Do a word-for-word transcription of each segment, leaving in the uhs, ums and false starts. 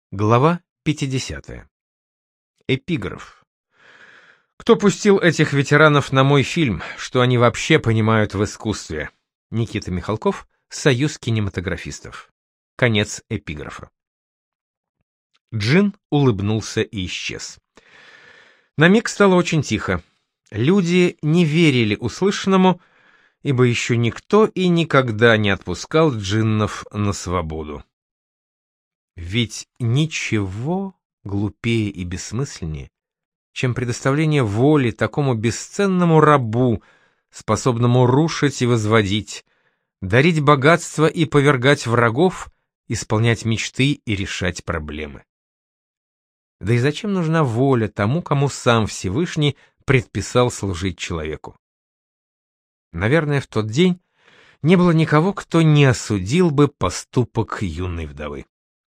Глава пятидесятая. Эпиграф. Кто пустил этих ветеранов на мой фильм, что они вообще понимают в искусстве? Никита Михалков, Союз кинематографистов. Конец эпиграфа. Джин улыбнулся и исчез. На миг стало очень тихо. Люди не верили услышанному, ибо еще никто и никогда не отпускал джиннов на свободу. Ведь ничего глупее и бессмысленнее, чем предоставление воли такому бесценному рабу, способному рушить и возводить, дарить богатство и повергать врагов, исполнять мечты и решать проблемы. Да и зачем нужна воля тому, кому сам Всевышний предписал служить человеку? Наверное, в тот день не было никого, кто не осудил бы поступок юной вдовы.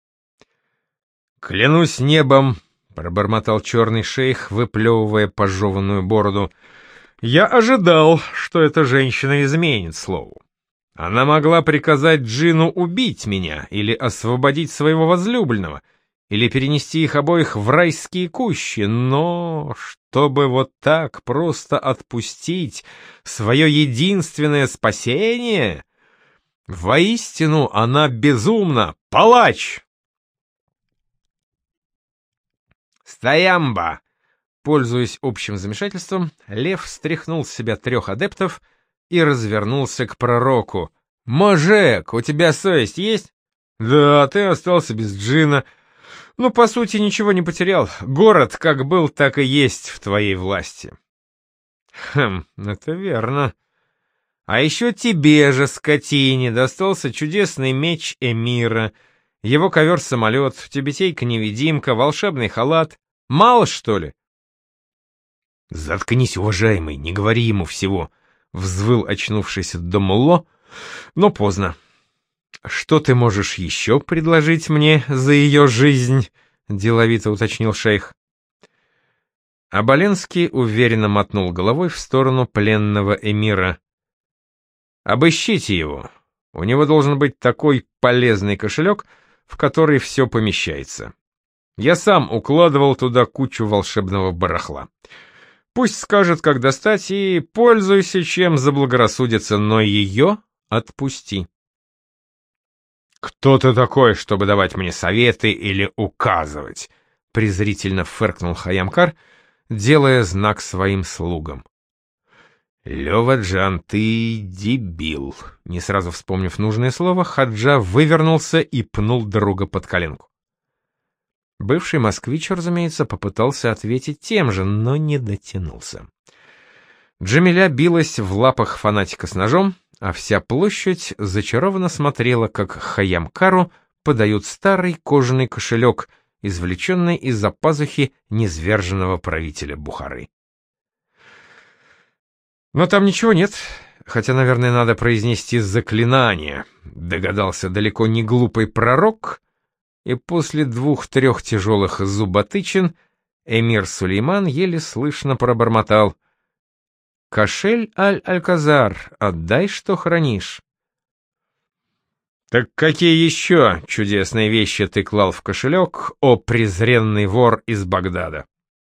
«Клянусь небом», — пробормотал черный шейх, выплевывая пожеванную бороду, — «я ожидал, что эта женщина изменит слову. Она могла приказать Джину убить меня или освободить своего возлюбленного, или перенести их обоих в райские кущи, но чтобы вот так просто отпустить свое единственное спасение, воистину она безумна, палач!» «Стоямба!» Пользуясь общим замешательством, лев стряхнул с себя трех адептов и развернулся к пророку. «Можек, у тебя совесть есть?» «Да, ты остался без джина. Ну, по сути, ничего не потерял. Город как был, так и есть в твоей власти». «Хм, это верно. А еще тебе же, скотине, достался чудесный меч Эмира, его ковер-самолет, тюбетейка-невидимка, волшебный халат. Мало, что ли?» «Заткнись, уважаемый, не говори ему всего», — взвыл очнувшийся Домулло, но поздно. «Что ты можешь еще предложить мне за ее жизнь?» — деловито уточнил шейх. Аболенский уверенно мотнул головой в сторону пленного эмира. «Обыщите его. У него должен быть такой полезный кошелек, в который все помещается. Я сам укладывал туда кучу волшебного барахла. Пусть скажет, как достать, и пользуйся, чем заблагорассудится, но ее отпусти». «Кто ты такой, чтобы давать мне советы или указывать?» — презрительно фыркнул Хайямкар, делая знак своим слугам. «Лёва-джан, ты дебил!» Не сразу вспомнив нужное слово, Хаджа вывернулся и пнул друга под коленку. Бывший москвич, разумеется, попытался ответить тем же, но не дотянулся. Джамиля билась в лапах фанатика с ножом, а вся площадь зачарованно смотрела, как Хайямкару подают старый кожаный кошелек, извлеченный из-за пазухи низверженного правителя Бухары. «Но там ничего нет, хотя, наверное, надо произнести заклинание», — догадался далеко не глупый пророк, и после двух-трех тяжелых зуботычин эмир Сулейман еле слышно пробормотал: «Кошель Аль-Альказар, отдай, что хранишь». «Так какие еще чудесные вещи ты клал в кошелек, о презренный вор из Багдада?»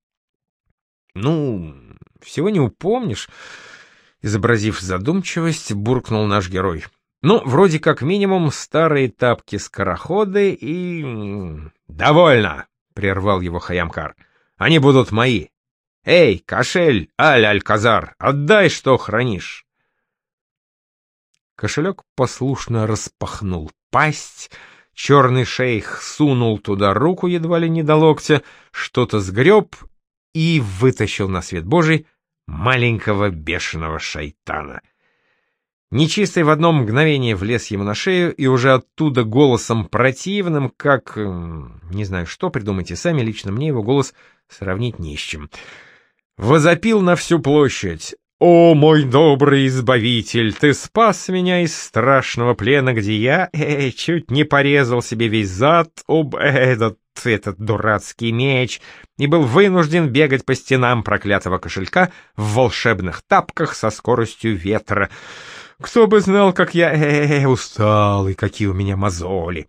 «Ну, всего не упомнишь», — изобразив задумчивость, буркнул наш герой. «Ну, вроде как минимум старые тапки-скороходы и...» «Довольно!» — прервал его Хайямкар. «Они будут мои. Эй, кошель Аль-Альказар, отдай, что хранишь». Кошелек послушно распахнул пасть, черный шейх сунул туда руку едва ли не до локтя, что-то сгреб и вытащил на свет Божий маленького бешеного шайтана. Нечистый в одно мгновение влез ему на шею, и уже оттуда голосом противным, как... не знаю, что придумайте сами, лично мне его голос сравнить не с чем. Возопил на всю площадь: «О, мой добрый избавитель, ты спас меня из страшного плена, где я э, чуть не порезал себе весь зад об этот, этот дурацкий меч и был вынужден бегать по стенам проклятого кошелька в волшебных тапках со скоростью ветра. Кто бы знал, как я э, устал и какие у меня мозоли.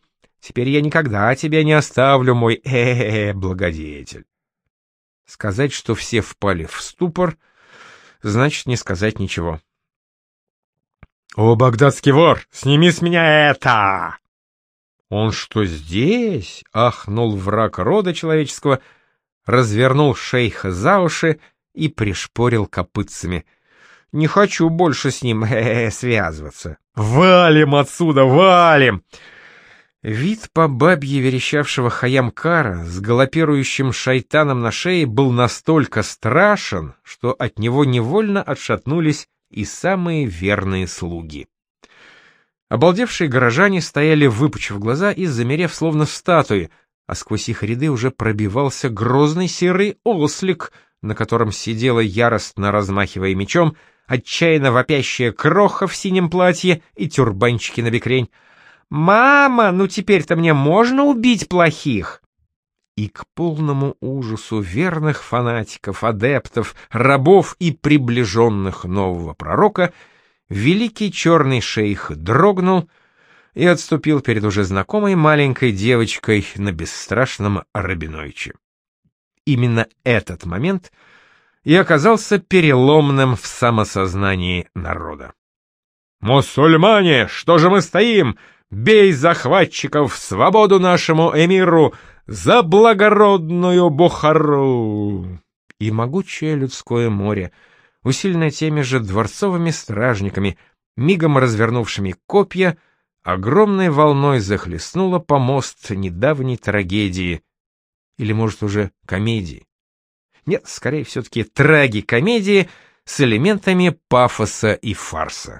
Теперь я никогда тебя не оставлю, мой э-э-э, благодетель. Сказать, что все впали в ступор, значит не сказать ничего. «О, багдадский вор, сними с меня это!» «Он что, здесь?» — ахнул враг рода человеческого, развернул шейха за уши и пришпорил копытцами. «Не хочу больше с ним э-э, связываться. Валим отсюда, валим!» Вид по бабье верещавшего Хайям-Кара с галопирующим шайтаном на шее был настолько страшен, что от него невольно отшатнулись и самые верные слуги. Обалдевшие горожане стояли, выпучив глаза и замерев словно статуи, а сквозь их ряды уже пробивался грозный серый ослик, на котором сидела, яростно размахивая мечом, отчаянно вопящая кроха в синем платье и тюрбанчики на бекрень. «Мама, ну теперь-то мне можно убить плохих?» И к полному ужасу верных фанатиков, адептов, рабов и приближенных нового пророка великий черный шейх дрогнул и отступил перед уже знакомой маленькой девочкой на бесстрашном Рабиновиче. Именно этот момент и оказался переломным в самосознании народа. «Мусульмане, что же мы стоим? Бей захватчиков, свободу нашему эмиру, за благородную Бухару!» И могучее людское море, усиленное теми же дворцовыми стражниками, мигом развернувшими копья, огромной волной захлестнуло помост недавней трагедии, или, может, уже комедии. Нет, скорее все-таки трагикомедии с элементами пафоса и фарса.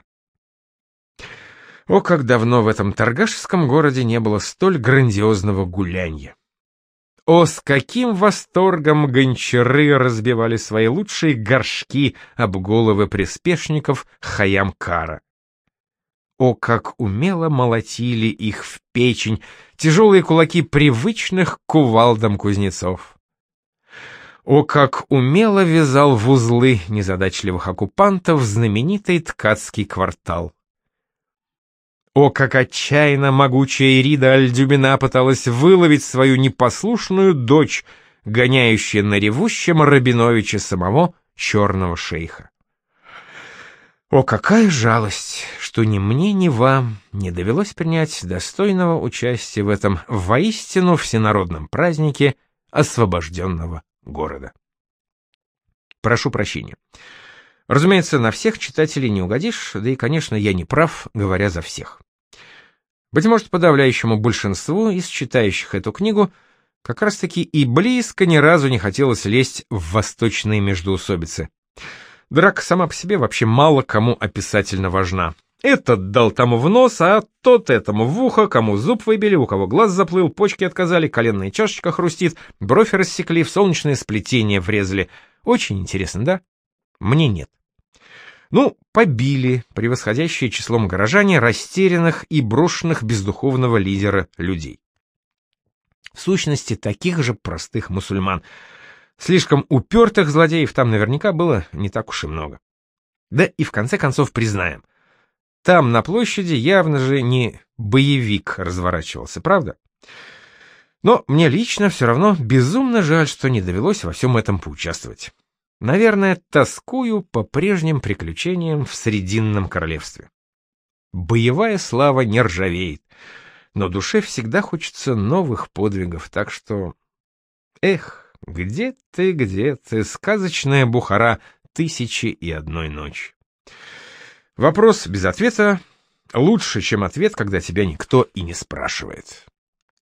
О, как давно в этом торгашском городе не было столь грандиозного гулянья! О, с каким восторгом гончары разбивали свои лучшие горшки об головы приспешников Хайям-Кара! О, как умело молотили их в печень тяжелые кулаки привычных кувалдам кузнецов! О, как умело вязал в узлы незадачливых оккупантов знаменитый ткацкий квартал! О, как отчаянно могучая Ирида Аль-Дюмина пыталась выловить свою непослушную дочь, гоняющую на ревущем Рабиновиче самого черного шейха! О, какая жалость, что ни мне, ни вам не довелось принять достойного участия в этом воистину всенародном празднике освобожденного города. Прошу прощения. Разумеется, на всех читателей не угодишь, да и, конечно, я не прав, говоря за всех. Быть может, подавляющему большинству из читающих эту книгу как раз-таки и близко ни разу не хотелось лезть в восточные междоусобицы. Драка сама по себе вообще мало кому описательно важна. Этот дал тому в нос, а тот этому в ухо, кому зуб выбили, у кого глаз заплыл, почки отказали, коленная чашечка хрустит, бровь рассекли, в солнечное сплетение врезали. Очень интересно, да? Мне нет. Ну, побили превосходящее числом горожане растерянных и брошенных без духовного лидера людей. В сущности, таких же простых мусульман. Слишком упертых злодеев там наверняка было не так уж и много. Да и в конце концов признаем, там на площади явно же не боевик разворачивался, правда? Но мне лично все равно безумно жаль, что не довелось во всем этом поучаствовать. Наверное, тоскую по прежним приключениям в Срединном королевстве. Боевая слава не ржавеет, но душе всегда хочется новых подвигов, так что... Эх, где ты, где ты, сказочная Бухара тысячи и одной ночи. Вопрос без ответа лучше, чем ответ, когда тебя никто и не спрашивает.